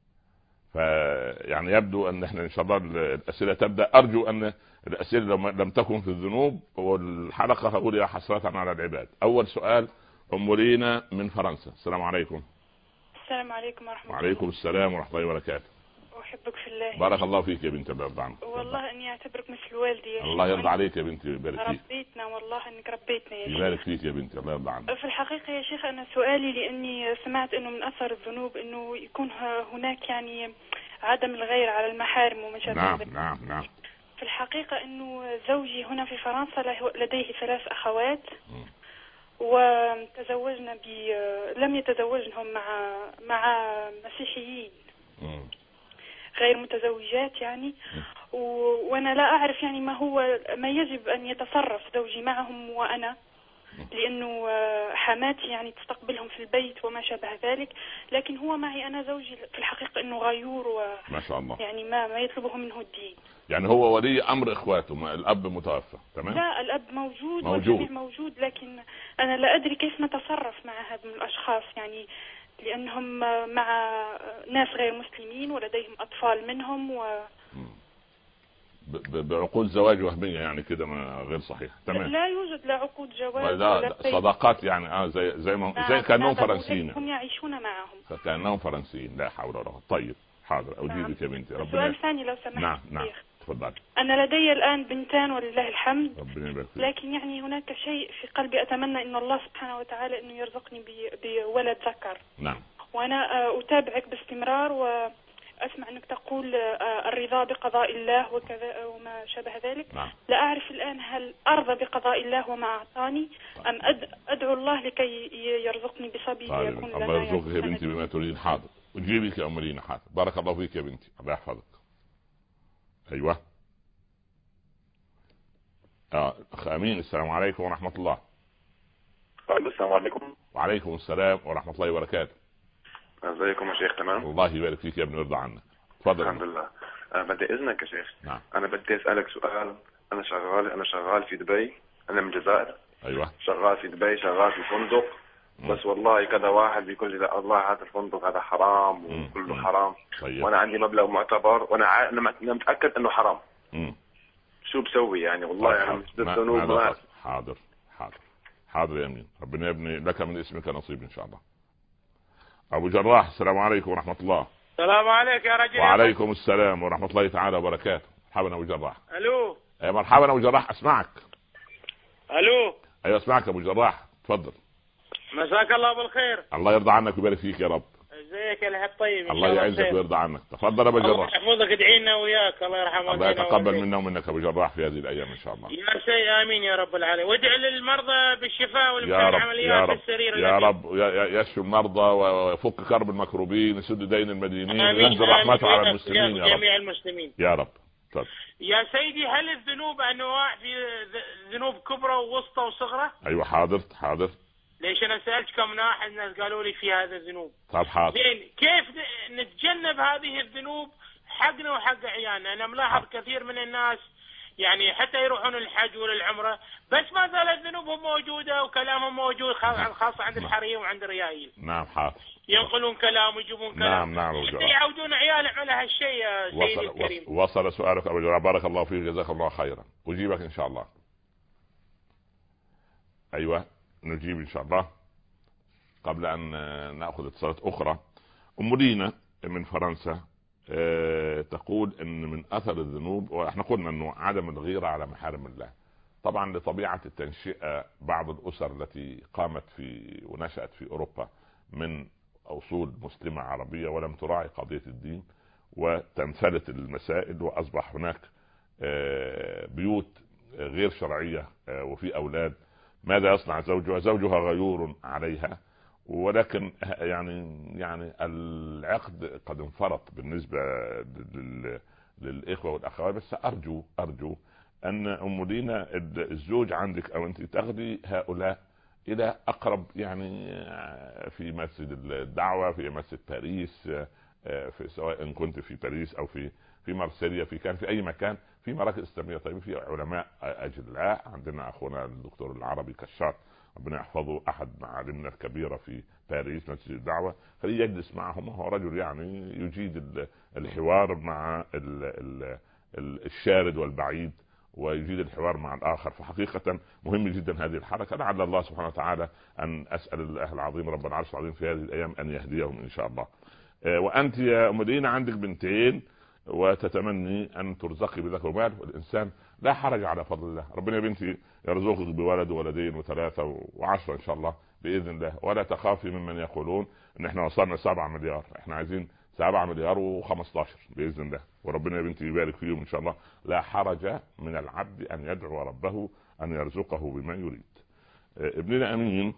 فيعني يبدو ان احنا ان شاء الله الاسئله تبدا. ارجو ان الاسئله لو لم تكن في الذنوب والحلقه هقول يا حسرة على العباد. اول سؤال ام لينا من فرنسا. السلام عليكم. السلام عليكم ورحمه الله. وعليكم السلام ورحمه الله وبركاته. احبك في الله. بارك الله فيك يا بنتي، الله يرضى عنك. والله اني اعتبرك مثل والدي يا الله يرضى عليك يا بنتي، يبارك فيك. ربيتنا والله انك ربيتنا يا شيخ. يبارك فيك يا بنتي، الله يرضى عنك. في الحقيقه يا شيخ انا سؤالي لاني سمعت انه من اثر الذنوب انه يكون هناك يعني عدم الغير على المحارم وما شابه نعم ذلك. نعم نعم. في الحقيقه انه زوجي هنا في فرنسا لديه ثلاث اخوات م. وتزوجنا ب لم يتزوجنهم مع مع مسيحيين م. غير متزوجات يعني و... وانا لا اعرف يعني ما هو ما يجب ان يتصرف زوجي معهم وانا، لانه حماتي يعني تستقبلهم في البيت وما شابه ذلك، لكن هو معي انا زوجي في الحقيقه انه غيور و ما شاء الله يعني ما ما يطلبه منه الدين. يعني هو ولي امر اخواته، الاب متوفى تمام؟ لا الاب موجود موجود موجود لكن انا لا ادري كيف نتصرف مع هذا الاشخاص، يعني لأنهم مع ناس غير مسلمين ولديهم أطفال منهم و بعقود زواج وهمية يعني كده غير صحيح. تمام. لا يوجد لا عقود جواز ولا ولا صداقات يعني اه زي زي ما نعم زي كانهم نعم فرنسيين، هم يعيشون معهم كانهم فرنسيين. لا حول ولا قوة. طيب حاضر اجيبك يا بنتي. ربنا. سؤال ثاني لو سمحت. نعم نعم تفضل. انا لدي الان بنتان ولله الحمد، ربنا يبارك فيك. لكن يعني هناك شيء في قلبي اتمنى ان الله سبحانه وتعالى انه يرزقني بولد ذكر. نعم. وانا اتابعك باستمرار واسمع انك تقول الرضا بقضاء الله وكذا وما شابه ذلك. نعم. لا اعرف الان هل ارضى بقضاء الله وما اعطاني ام ادعو الله لكي يرزقني بصبي طيب. يكون الله يرزقك يا بنتي بما تريدين. حاضر اجيبك يا ام لينا. حاضر بارك الله فيك يا بنتي، الله يحفظك. ايوه اه اخ امين. السلام عليكم ورحمه الله. السلام عليكم. وعليكم السلام ورحمه الله وبركاته. ازيكم يا شيخ؟ تمام. الله يبارك فيك يا ابن ويرضى عنك. تفضل. الحمد لله. أه بدي اذنك يا شيخ. نعم. انا بدي اسالك سؤال. انا شغال انا شغال في دبي، انا من الجزائر. ايوه. شغال في دبي، شغال في فندق. م. بس والله كذا واحد بيقول لي لا الله هذا الفندق هذا حرام وكله م. حرام. طيب. وانا عندي مبلغ معتبر وانا ع... انا متاكد انه حرام. م. شو بسوي يعني؟ والله طيب. انا مش بالذنوب. ما... حاضر حاضر حاضر يا امين. ربنا يبني لك من اسمك نصيب ان شاء الله. ابو جراح السلام عليكم ورحمه الله. السلام عليكم يا رجل. وعليكم السلام ورحمه الله تعالى وبركاته. مرحبا ابو جراح. الو. يا مرحبا ابو جراح اسمعك. الو. ايوه اسمعك ابو جراح تفضل. مساك الله بالخير. الله يرضى عنك ويبارك فيك يا رب. ازيك يا الحب طيب؟ الله يعزك ويرضى عنك. تفضل ابو جراح. الله يحفظك ادعينا وياك. الله يرحمه. الله يتقبل منا ومنك ابو جراح في هذه الايام ان شاء الله. يا سيدي امين يا رب العالمين. وادعي للمرضى بالشفاء والامكان العمليات السريره. يا رب يشفي المرضى ويفك كرب المكروبين، يسد دين المدينين، وينزل رحمته على المسلمين يا رب. جميع المسلمين يا رب. طب. يا سيدي هل الذنوب انواع؟ في ذنوب كبرى ووسطى وصغرى؟ ايوه حاضر حاضر. ليش انا سالت كم ناحيه الناس قالوا لي في هذا الذنوب. طب حاضر. زين كيف نتجنب هذه الذنوب حقنا وحق عيالنا؟ انا ملاحظ كثير من الناس يعني حتى يروحون الحج ولا العمرة، بس ما زالت ذنوبهم موجودة وكلامهم موجود، خاصة عند الحريم وعند الريايل. نعم حاضر. ينقلون كلام ويجيبون كلام. نعم نعم. حتى يعودون عيالهم على هالشيء يا سيدي الكريم. وصل سؤالك أبو جرى، بارك الله فيك، جزاك الله خيرا. أجيبك إن شاء الله. أيوة نجيب إن شاء الله. قبل أن نأخذ اتصالات أخرى، أم دينا من فرنسا أه تقول ان من اثر الذنوب، واحنا قلنا انه عدم الغيرة على محارم الله طبعا لطبيعة التنشئة. بعض الاسر التي قامت في ونشأت في اوروبا من اصول مسلمة عربية ولم تراعي قضية الدين، وتنفلت المسائل، واصبح هناك أه بيوت غير شرعية أه وفي اولاد. ماذا يصنع زوجها؟ زوجها غيور عليها، ولكن يعني يعني العقد قد انفرط بالنسبة للإخوة والأخوات. بس أرجو أرجو أن أم دينا الزوج عندك أو أنت تاخذي هؤلاء إلى أقرب، يعني في مسجد الدعوة، في مسجد باريس، في سواء إن كنت في باريس أو في في مارسيليا، في كان في أي مكان في مراكز إسلامية. طيب في علماء أجلاء عندنا، أخونا الدكتور العربي كشار ربنا يحفظه، احد معالمنا الكبيره في باريس مسجد الدعوه، خليه يجلس معهم. هو رجل يعني يجيد الحوار مع ال ال ال الشارد والبعيد، ويجيد الحوار مع الاخر. فحقيقه مهم جدا هذه الحركه. لعل الله سبحانه وتعالى ان اسال الله العظيم رب العرش العظيم في هذه الايام ان يهديهم ان شاء الله. وانت يا ام دينا عندك بنتين وتتمني ان ترزقي بذكر مال، والانسان لا حرج على فضل الله. ربنا يا بنتي يرزقك بولد وولدين وثلاثة وعشرة ان شاء الله باذن الله. ولا تخافي ممن يقولون ان احنا وصلنا سبعة مليار، احنا عايزين سبعة مليار وخمستاشر باذن الله، وربنا يا بنتي يبارك فيهم ان شاء الله. لا حرج من العبد ان يدعو ربه ان يرزقه بما يريد. ابننا امين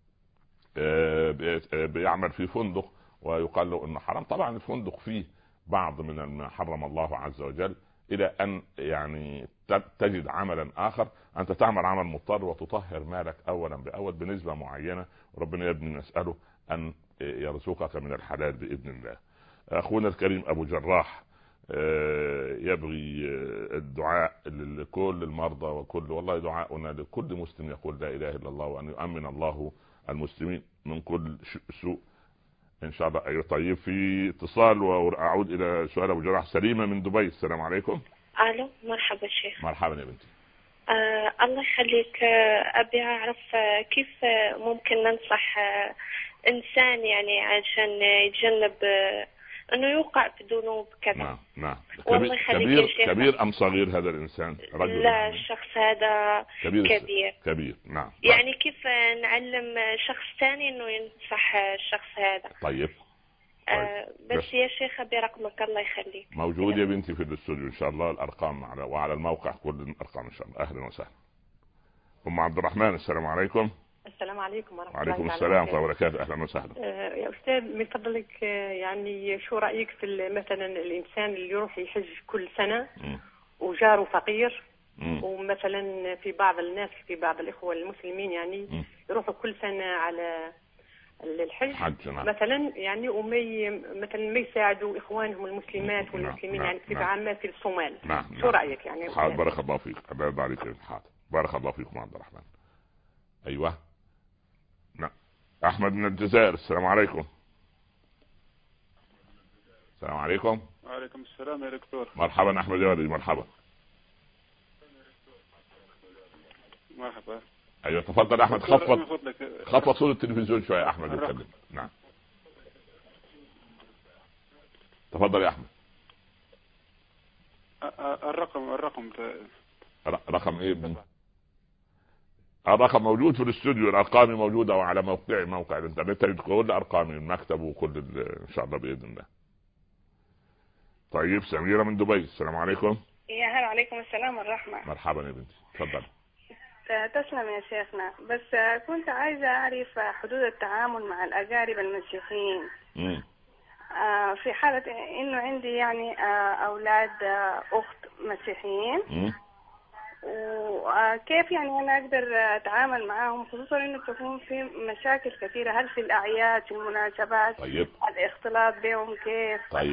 بيعمل في فندق ويقال له انه حرام. طبعا الفندق فيه بعض من ما حرم الله عز وجل، الى ان يعني تجد عملا اخر. انت تعمل عمل مضطر وتطهر مالك اولا باول بنسبة معينة، وربنا يا ابني نسأله ان يرزقك من الحلال باذن الله. اخونا الكريم ابو جراح يبغي الدعاء لكل المرضى، وكل والله دعاؤنا لكل مسلم يقول لا اله الا الله، وان يؤمن الله المسلمين من كل سوء ان شاء الله. ايوه طيب في اتصال، واعود الى سؤال ابو جراح. سليمة من دبي، السلام عليكم. الو مرحبا شيخ. مرحبا يا بنتي. آه الله يخليك. آه ابي اعرف آه كيف آه ممكن ننصح آه انسان يعني عشان يتجنب آه انه يوقع في ذنوب كذا. نعم نعم. والله كبير كبير, كبير ام صغير هذا الانسان؟ رجل؟ لا الشخص هذا كبير. كبير كبير نعم. يعني كيف نعلم شخص ثاني انه ينصح الشخص هذا؟ طيب, آه بس, بس يا شيخ ابي رقمك الله يخليك. موجود يا بنتي في الاستوديو ان شاء الله، الارقام على وعلى الموقع كل الارقام ان شاء الله. اهلا وسهلا. ام عبد الرحمن السلام عليكم. السلام عليكم ورحمة الله وعليكم السلام ورحمة الله وبركاته. أهلا وسهلا. آه يا أستاذ من فضلك، آه يعني شو رأيك في مثلا الإنسان اللي يروح يحج كل سنة م. وجاره فقير، م. ومثلا في بعض الناس في بعض الإخوة المسلمين يعني م. يروحوا كل سنة على الحج حج نعم. مثلا يعني ومي مثلا ما يساعدوا إخوانهم المسلمات والمسلمين نعم. يعني في نعم. عامة في الصومال. نعم. شو رأيك يعني؟ حاضر بارك الله فيك. الله يرضى عليك. حاضر بارك الله فيكم عبد الرحمن. أيوة نعم. احمد من الجزائر السلام عليكم. السلام عليكم. وعليكم السلام يا دكتور. مرحبا احمد يا ولدي. مرحبا. مرحبا. ايوه تفضل احمد. خفض خفض صوت التلفزيون شويه يا احمد يتكلم. نعم تفضل يا احمد. الرقم الرقم رقم ايه ابني؟ الرقم موجود في الاستوديو، الارقام موجوده وعلى موقعي موقع الانترنت تجد كل ارقامي المكتب وكل ان شاء الله باذن الله. طيب سميره من دبي السلام عليكم. يا هلا عليكم السلام والرحمه. مرحبا يا بنتي تفضل. تسلم يا شيخنا، بس كنت عايزه اعرف حدود التعامل مع الاقارب المسيحيين. امم في حاله انه عندي يعني اولاد اخت مسيحيين. امم وكيف يعني أنا أقدر أتعامل معهم، خصوصا إنه تكون في مشاكل كثيرة، هل في الأعياد في المناسبات. طيب الاختلاط بهم كيف؟ طيب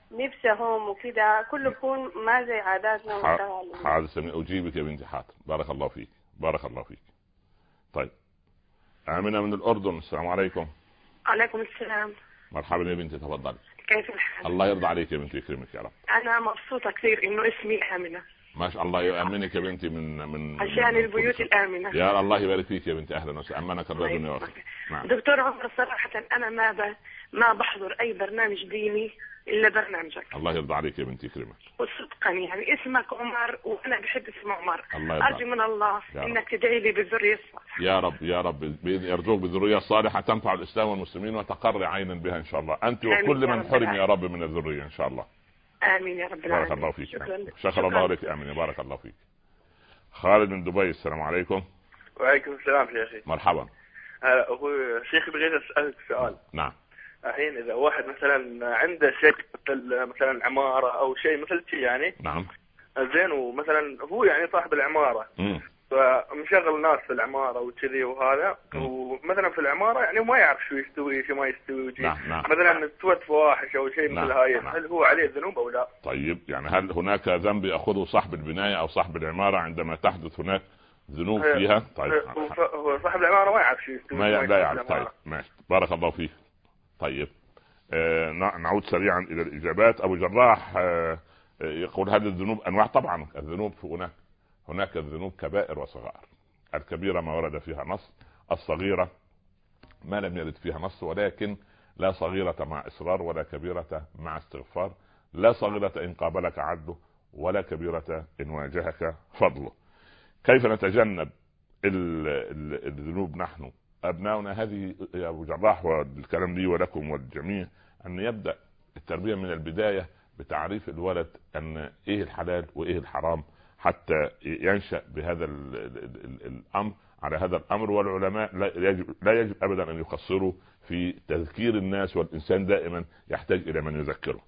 نفسهم وكده كله يكون ما زي عاداتنا وتقاليدنا. حاضر أجيبك يا بنتي حاضر. بارك الله فيك بارك الله فيك. طيب آمنة من الأردن، السلام عليكم. عليكم السلام. مرحبا يا بنتي، تفضلي. كيف الحال؟ الله يرضى عليك يا بنتي يكرمك يا رب. أنا مبسوطة كثير إنه اسمي آمنة. ما شاء الله يؤمنك يا بنتي من من عشان من البيوت الآمنة. يا الله يبارك فيك يا بنتي، أهلا وسهلا. أمانك الرجل يا أخي. نعم. دكتور عمر صراحة أنا ما ب... ما بحضر أي برنامج ديني إلا برنامجك. الله يرضى عليك يا بنتي يكرمك. وصدقا يعني اسمك عمر وأنا بحب اسم عمر. الله أرجو من الله إنك تدعي لي بالذرية الصالحة. يا رب يا رب يرزقك بالذرية الصالحة تنفع الإسلام والمسلمين وتقر عينا بها إن شاء الله، أنت وكل من حرم يا رب من الذرية إن شاء الله. آمين يا رب العالمين. بارك الله فيك. شكرا, شكرا الله لك. آمين. بارك الله فيك. خالد من دبي، السلام عليكم. وعليكم السلام شيخي. مرحبا. هلا أخوي شيخي، بغيت أسألك سؤال. نعم. الحين إذا واحد مثلا عنده شيء مثل مثلا عمارة أو شيء مثل شيء يعني. نعم. زين، ومثلا هو يعني صاحب العمارة. امم. فمشغل ناس في العمارة وكذي وهذا، مم. ومثلا في العمارة يعني ما يعرف شو يستوي شو ما يستوي. نعم. نعم. مثلا توت فواحش أو شيء نعم. مثل هاي. نعم. هل هو عليه ذنوب أو لا؟ طيب يعني هل هناك ذنب يأخذه صاحب البناية أو صاحب العمارة عندما تحدث هناك ذنوب فيها؟ طيب هو صاحب العمارة ما يعرف شو يستوي. ما لا يعرف. طيب ماشي، بارك الله فيك. طيب آه نعود سريعا إلى الإجابات. أبو جراح آه يقول هذه الذنوب أنواع. طبعا الذنوب هناك هناك الذنوب كبائر وصغائر. الكبيرة ما ورد فيها نص، الصغيرة ما لم يرد فيها نص، ولكن لا صغيرة مع إصرار ولا كبيرة مع استغفار، لا صغيرة إن قابلك عدله ولا كبيرة إن واجهك فضله. كيف نتجنب الذنوب نحن أبناؤنا؟ هذه يا أبو جراح والكلام لي ولكم والجميع أن يبدأ التربية من البداية بتعريف الولد أن إيه الحلال وإيه الحرام حتى ينشأ بهذا ال ال ال الأمر على هذا الأمر. والعلماء لا يجب, لا يجب أبدا أن يقصروا في تذكير الناس، والإنسان دائما يحتاج إلى من يذكره.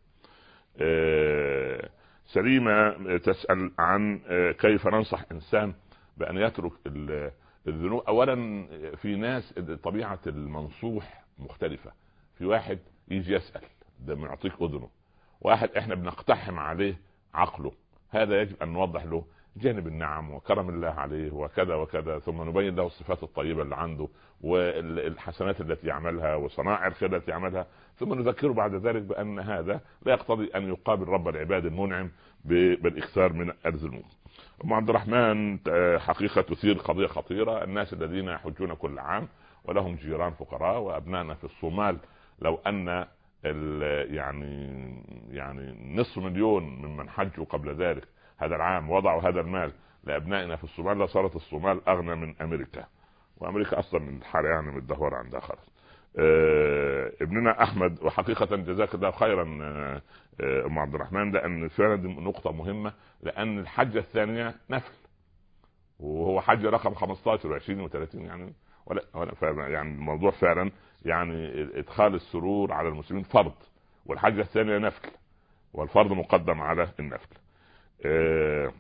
سليمة تسأل عن كيف ننصح إنسان بأن يترك الذنوب. أولا في ناس طبيعة المنصوح مختلفة. في واحد يجي يسأل ده يعطيك أذنه، واحد إحنا بنقتحم عليه عقله. هذا يجب أن نوضح له جانب النعم وكرم الله عليه وكذا وكذا، ثم نبين له الصفات الطيبة اللي عنده والحسنات التي يعملها وصنائع الخير التي يعملها، ثم نذكره بعد ذلك بأن هذا لا يقتضي أن يقابل رب العباد المنعم بالإكثار من الذنوب. أم عبد الرحمن حقيقة تثير قضية خطيرة. الناس الذين يحجون كل عام ولهم جيران فقراء وأبنائنا في الصومال، لو أن يعني يعني نصف مليون ممن حجوا قبل ذلك هذا العام وضعوا هذا المال لأبنائنا في الصومال لصارت الصومال أغنى من أمريكا، وأمريكا أصلا من الحالة يعني متدهورة عندها خالص. آه ابننا أحمد، وحقيقة جزاك الله خيرا آه أم عبد الرحمن، لأن فعلا دي نقطة مهمة، لأن الحجة الثانية نفل، وهو حج رقم خمستاشر وعشرين وثلاثين يعني ولا ولا يعني الموضوع فعلا يعني إدخال السرور على المسلمين فرض، والحجة الثانية نفل، والفرض مقدم على النفل. آه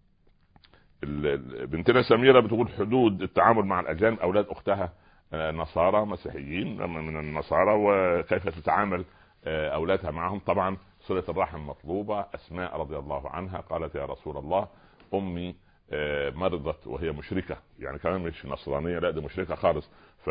بنتنا سميرة بتقول حدود التعامل مع الأجانب، أولاد أختها نصارى مسيحيين من النصارى، وكيف تتعامل أولادها معهم. طبعا صلة الرحم مطلوبة. أسماء رضي الله عنها قالت يا رسول الله أمي مرضت وهي مشركة، يعني كمان مش نصرانية، لا دي مشركة خالص،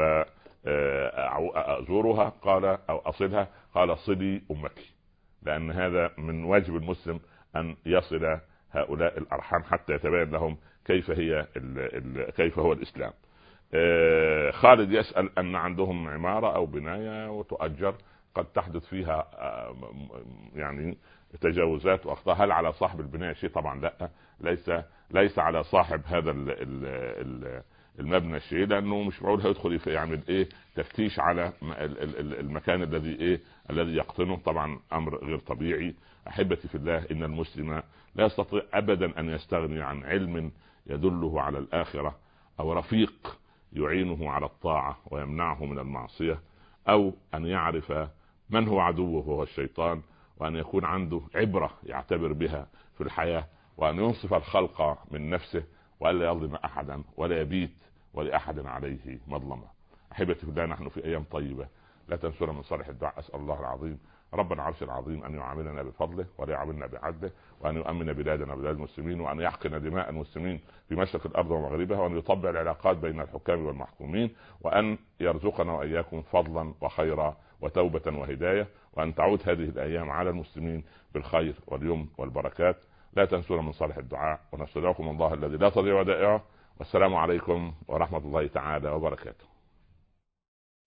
فأزورها قال أو أصلها قال صلي أمك، لأن هذا من واجب المسلم أن يصل هؤلاء الأرحام حتى يتبين لهم كيف هي ال ال كيف هو الإسلام. آه خالد يسأل أن عندهم عمارة أو بناية وتؤجر قد تحدث فيها آه يعني تجاوزات وأخطاء، هل على صاحب البناية شيء؟ طبعا لا، ليس ليس على صاحب هذا ال ال ال المبنى الشيء، لأنه مش معقول هيدخل يعمل إيه تفتيش على المكان الذي إيه الذي يقطنه. طبعا أمر غير طبيعي. أحبتي في الله، إن المسلم لا يستطيع أبدا أن يستغني عن علم يدله على الآخرة، أو رفيق يعينه على الطاعة ويمنعه من المعصية، أو أن يعرف من هو عدوه وهو الشيطان، وأن يكون عنده عبرة يعتبر بها في الحياة، وأن ينصف الخلق من نفسه، وألا يظلم أحدا ولا يبيت ولأحد عليه مظلمة. أحبتي في الله، نحن في أيام طيبة، لا تنسونا من صالح الدعاء. أسأل الله العظيم ربنا العرش العظيم أن يعاملنا بفضله ولا يعاملنا بعدله، وأن يؤمن بلادنا وبلاد المسلمين، وأن يحقن دماء المسلمين في مشرق الأرض ومغربها، وأن يطبع العلاقات بين الحكام والمحكومين، وأن يرزقنا وإياكم فضلا وخيرا وتوبة وهداية، وأن تعود هذه الأيام على المسلمين بالخير واليمن والبركات. لا تنسونا من صالح الدعاء، ونستودعكم الله الذي لا تضيع ودائعه، والسلام عليكم ورحمة الله تعالى وبركاته.